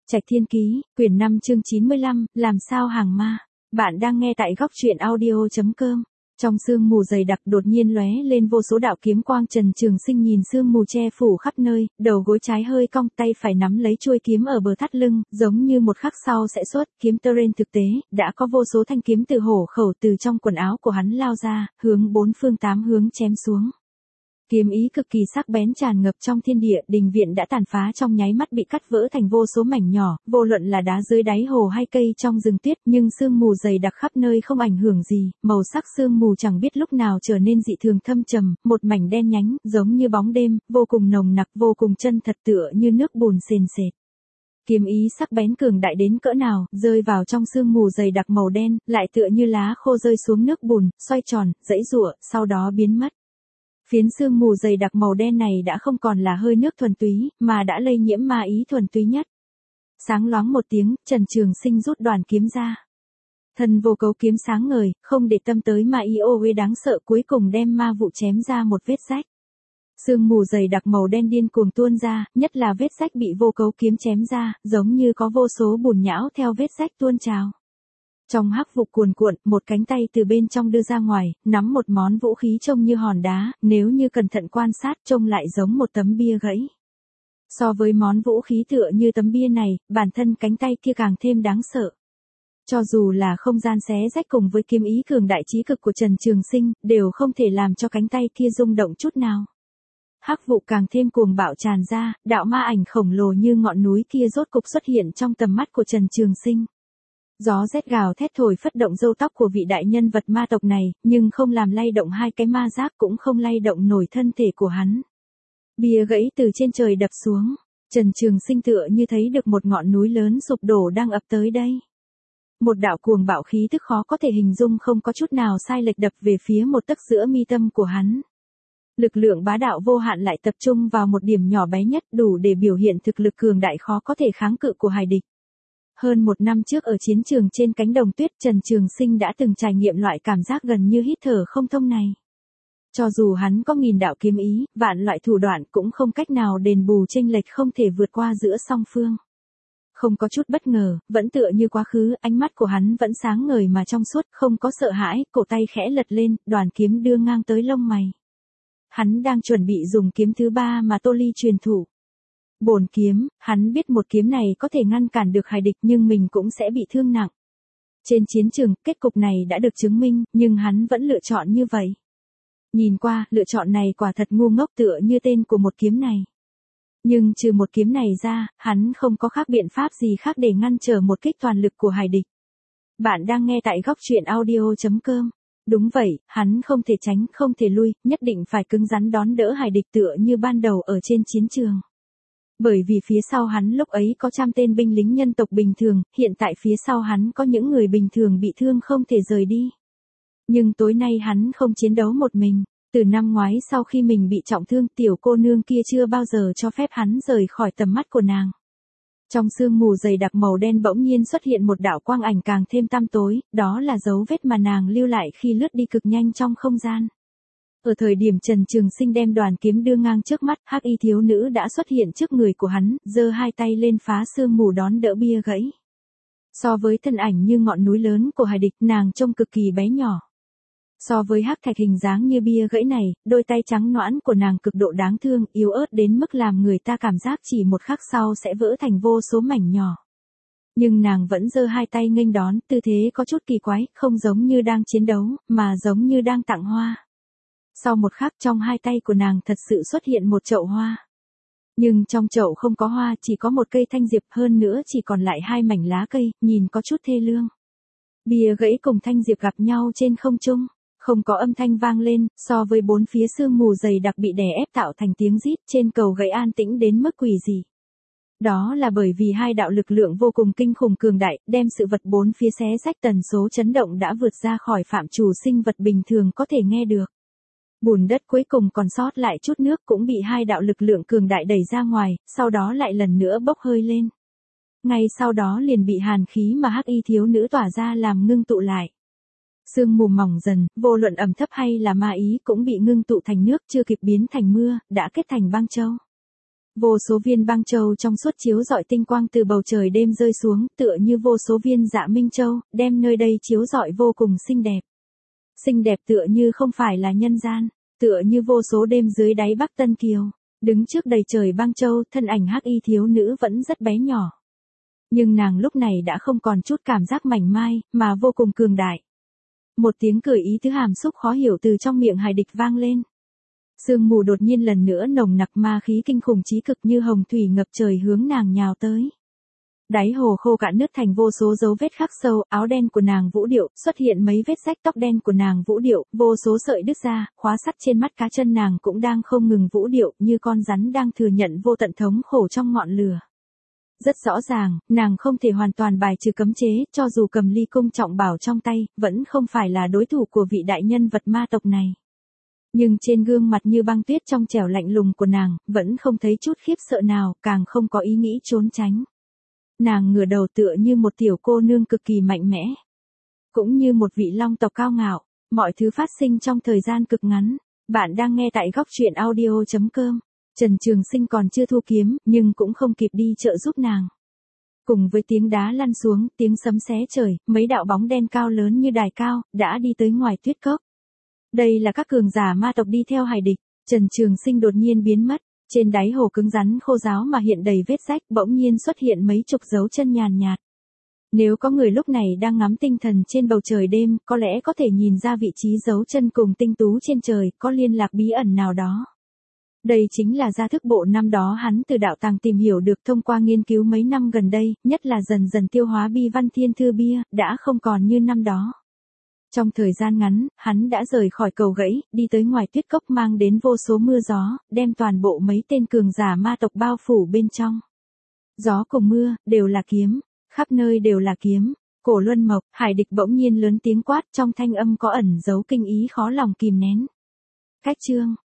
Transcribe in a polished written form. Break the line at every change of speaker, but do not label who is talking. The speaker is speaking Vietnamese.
Trạch Thiên Ký, quyển 5 chương 95, làm sao hàng ma. Bạn đang nghe tại góc truyện audio.com. Trong sương mù dày đặc đột nhiên lóe lên vô số đạo kiếm quang. Trần Trường Sinh nhìn sương mù che phủ khắp nơi, đầu gối trái hơi cong, tay phải nắm lấy chuôi kiếm ở bờ thắt lưng, giống như một khắc sau sẽ xuất kiếm tơ trên. Thực tế, đã có vô số thanh kiếm từ hổ khẩu từ trong quần áo của hắn lao ra, hướng bốn phương tám hướng chém xuống. Kiếm ý cực kỳ sắc bén tràn ngập trong thiên địa, đình viện đã tàn phá trong nháy mắt bị cắt vỡ thành vô số mảnh nhỏ, vô luận là đá dưới đáy hồ hay cây trong rừng tuyết, nhưng sương mù dày đặc khắp nơi không ảnh hưởng gì, màu sắc sương mù chẳng biết lúc nào trở nên dị thường thâm trầm, một mảnh đen nhánh, giống như bóng đêm, vô cùng nồng nặc, vô cùng chân thật, tựa như nước bùn sền sệt. Kiếm ý sắc bén cường đại đến cỡ nào, rơi vào trong sương mù dày đặc màu đen, lại tựa như lá khô rơi xuống nước bùn, xoay tròn, giãy giụa, sau đó biến mất. Phiến sương mù dày đặc màu đen này đã không còn là hơi nước thuần túy, mà đã lây nhiễm ma ý thuần túy nhất. Sáng loáng một tiếng, Trần Trường Sinh rút đoàn kiếm ra. Thân vô cấu kiếm sáng ngời, không để tâm tới ma ý ô uế đáng sợ, cuối cùng đem ma vụ chém ra một vết rách. Sương mù dày đặc màu đen điên cuồng tuôn ra, nhất là vết rách bị vô cấu kiếm chém ra, giống như có vô số bùn nhão theo vết rách tuôn trào. Trong hắc vụ cuồn cuộn, một cánh tay từ bên trong đưa ra ngoài, nắm một món vũ khí trông như hòn đá, nếu như cẩn thận quan sát trông lại giống một tấm bia gãy. So với món vũ khí tựa như tấm bia này, bản thân cánh tay kia càng thêm đáng sợ. Cho dù là không gian xé rách cùng với kiếm ý cường đại chí cực của Trần Trường Sinh, đều không thể làm cho cánh tay kia rung động chút nào. Hắc vụ càng thêm cuồng bạo tràn ra, đạo ma ảnh khổng lồ như ngọn núi kia rốt cục xuất hiện trong tầm mắt của Trần Trường Sinh. Gió rét gào thét thổi phất động râu tóc của vị đại nhân vật ma tộc này, nhưng không làm lay động hai cái ma giác, cũng không lay động nổi thân thể của hắn. Bia gãy từ trên trời đập xuống, Trần Trường Sinh tựa như thấy được một ngọn núi lớn sụp đổ đang ập tới đây. Một đạo cuồng bạo khí tức khó có thể hình dung không có chút nào sai lệch đập về phía một tấc giữa mi tâm của hắn. Lực lượng bá đạo vô hạn lại tập trung vào một điểm nhỏ bé nhất, đủ để biểu hiện thực lực cường đại khó có thể kháng cự của hải địch. Hơn một năm trước ở chiến trường trên cánh đồng tuyết, Trần Trường Sinh đã từng trải nghiệm loại cảm giác gần như hít thở không thông này. Cho dù hắn có nghìn đạo kiếm ý, vạn loại thủ đoạn cũng không cách nào đền bù chênh lệch không thể vượt qua giữa song phương. Không có chút bất ngờ, vẫn tựa như quá khứ, ánh mắt của hắn vẫn sáng ngời mà trong suốt, không có sợ hãi, cổ tay khẽ lật lên, đoàn kiếm đưa ngang tới lông mày. Hắn đang chuẩn bị dùng kiếm thứ ba mà Tô Ly truyền thụ. Bổn kiếm, hắn biết một kiếm này có thể ngăn cản được hải địch nhưng mình cũng sẽ bị thương nặng. Trên chiến trường, kết cục này đã được chứng minh, nhưng hắn vẫn lựa chọn như vậy. Nhìn qua, lựa chọn này quả thật ngu ngốc tựa như tên của một kiếm này. Nhưng trừ một kiếm này ra, hắn không có khác biện pháp gì khác để ngăn trở một kích toàn lực của hải địch. Bạn đang nghe tại góc truyện audio.com. Đúng vậy, hắn không thể tránh, không thể lui, nhất định phải cứng rắn đón đỡ hải địch tựa như ban đầu ở trên chiến trường. Bởi vì phía sau hắn lúc ấy có trăm tên binh lính nhân tộc bình thường, hiện tại phía sau hắn có những người bình thường bị thương không thể rời đi. Nhưng tối nay hắn không chiến đấu một mình, từ năm ngoái sau khi mình bị trọng thương, tiểu cô nương kia chưa bao giờ cho phép hắn rời khỏi tầm mắt của nàng. Trong sương mù dày đặc màu đen bỗng nhiên xuất hiện một đạo quang ảnh càng thêm tăm tối, đó là dấu vết mà nàng lưu lại khi lướt đi cực nhanh trong không gian. Ở thời điểm Trần Trường Sinh đem đoàn kiếm đưa ngang trước mắt, hắc y thiếu nữ đã xuất hiện trước người của hắn, giơ hai tay lên phá sương mù đón đỡ bia gãy. So với thân ảnh như ngọn núi lớn của hải địch, nàng trông cực kỳ bé nhỏ. So với hắc thạch hình dáng như bia gãy này, đôi tay trắng nõn của nàng cực độ đáng thương, yếu ớt đến mức làm người ta cảm giác chỉ một khắc sau sẽ vỡ thành vô số mảnh nhỏ. Nhưng nàng vẫn giơ hai tay nghênh đón, tư thế có chút kỳ quái, không giống như đang chiến đấu, mà giống như đang tặng hoa. Sau một khắc trong hai tay của nàng thật sự xuất hiện một chậu hoa. Nhưng trong chậu không có hoa, chỉ có một cây thanh diệp, hơn nữa chỉ còn lại hai mảnh lá cây, nhìn có chút thê lương. Bia gãy cùng thanh diệp gặp nhau trên không trung, không có âm thanh vang lên, so với bốn phía sương mù dày đặc bị đè ép tạo thành tiếng rít, trên cầu gãy an tĩnh đến mức quỷ dị. Đó là bởi vì hai đạo lực lượng vô cùng kinh khủng cường đại, đem sự vật bốn phía xé rách, tần số chấn động đã vượt ra khỏi phạm trù sinh vật bình thường có thể nghe được. Bùn đất cuối cùng còn sót lại chút nước cũng bị hai đạo lực lượng cường đại đẩy ra ngoài, sau đó lại lần nữa bốc hơi lên. Ngay sau đó liền bị hàn khí mà hắc y thiếu nữ tỏa ra làm ngưng tụ lại. Sương mù mỏng dần, vô luận ẩm thấp hay là ma ý cũng bị ngưng tụ thành nước, chưa kịp biến thành mưa, đã kết thành băng châu. Vô số viên băng châu trong suốt chiếu rọi tinh quang từ bầu trời đêm rơi xuống, tựa như vô số viên dạ minh châu, đem nơi đây chiếu rọi vô cùng xinh đẹp. Xinh đẹp tựa như không phải là nhân gian, tựa như vô số đêm dưới đáy Bắc Tân Kiều. Đứng trước đầy trời băng châu, thân ảnh hắc y thiếu nữ vẫn rất bé nhỏ. Nhưng nàng lúc này đã không còn chút cảm giác mảnh mai, mà vô cùng cường đại. Một tiếng cười ý tứ hàm xúc khó hiểu từ trong miệng Hải Địch vang lên. Sương mù đột nhiên lần nữa nồng nặc ma khí kinh khủng chí cực như hồng thủy ngập trời hướng nàng nhào tới. Đáy hồ khô cạn nứt thành vô số dấu vết khắc sâu, áo đen của nàng vũ điệu, xuất hiện mấy vết rách, tóc đen của nàng vũ điệu, vô số sợi đứt ra, khóa sắt trên mắt cá chân nàng cũng đang không ngừng vũ điệu, như con rắn đang thừa nhận vô tận thống khổ trong ngọn lửa. Rất rõ ràng, nàng không thể hoàn toàn bài trừ cấm chế, cho dù cầm ly cung trọng bảo trong tay, vẫn không phải là đối thủ của vị đại nhân vật ma tộc này. Nhưng trên gương mặt như băng tuyết trong trẻo lạnh lùng của nàng, vẫn không thấy chút khiếp sợ nào, càng không có ý nghĩ trốn tránh. Nàng ngửa đầu tựa như một tiểu cô nương cực kỳ mạnh mẽ. Cũng như một vị long tộc cao ngạo, mọi thứ phát sinh trong thời gian cực ngắn. Bạn đang nghe tại góc truyện audio.com. Trần Trường Sinh còn chưa thu kiếm, nhưng cũng không kịp đi trợ giúp nàng. Cùng với tiếng đá lăn xuống, tiếng sấm xé trời, mấy đạo bóng đen cao lớn như đài cao, đã đi tới ngoài tuyết cốc. Đây là các cường giả ma tộc đi theo Hải Địch. Trần Trường Sinh đột nhiên biến mất. Trên đáy hồ cứng rắn khô ráo mà hiện đầy vết rách, bỗng nhiên xuất hiện mấy chục dấu chân nhàn nhạt. Nếu có người lúc này đang ngắm tinh thần trên bầu trời đêm, có lẽ có thể nhìn ra vị trí dấu chân cùng tinh tú trên trời, có liên lạc bí ẩn nào đó. Đây chính là gia thức bộ năm đó hắn từ đạo tàng tìm hiểu được thông qua nghiên cứu mấy năm gần đây, nhất là dần dần tiêu hóa bi văn thiên thư bia, đã không còn như năm đó. Trong thời gian ngắn, hắn đã rời khỏi cầu gãy, đi tới ngoài tuyết cốc mang đến vô số mưa gió, đem toàn bộ mấy tên cường giả ma tộc bao phủ bên trong. Gió cùng mưa, đều là kiếm, khắp nơi đều là kiếm. Cổ Luân Mộc, Hải Địch bỗng nhiên lớn tiếng quát, trong thanh âm có ẩn giấu kinh ý khó lòng kìm nén. Cách chương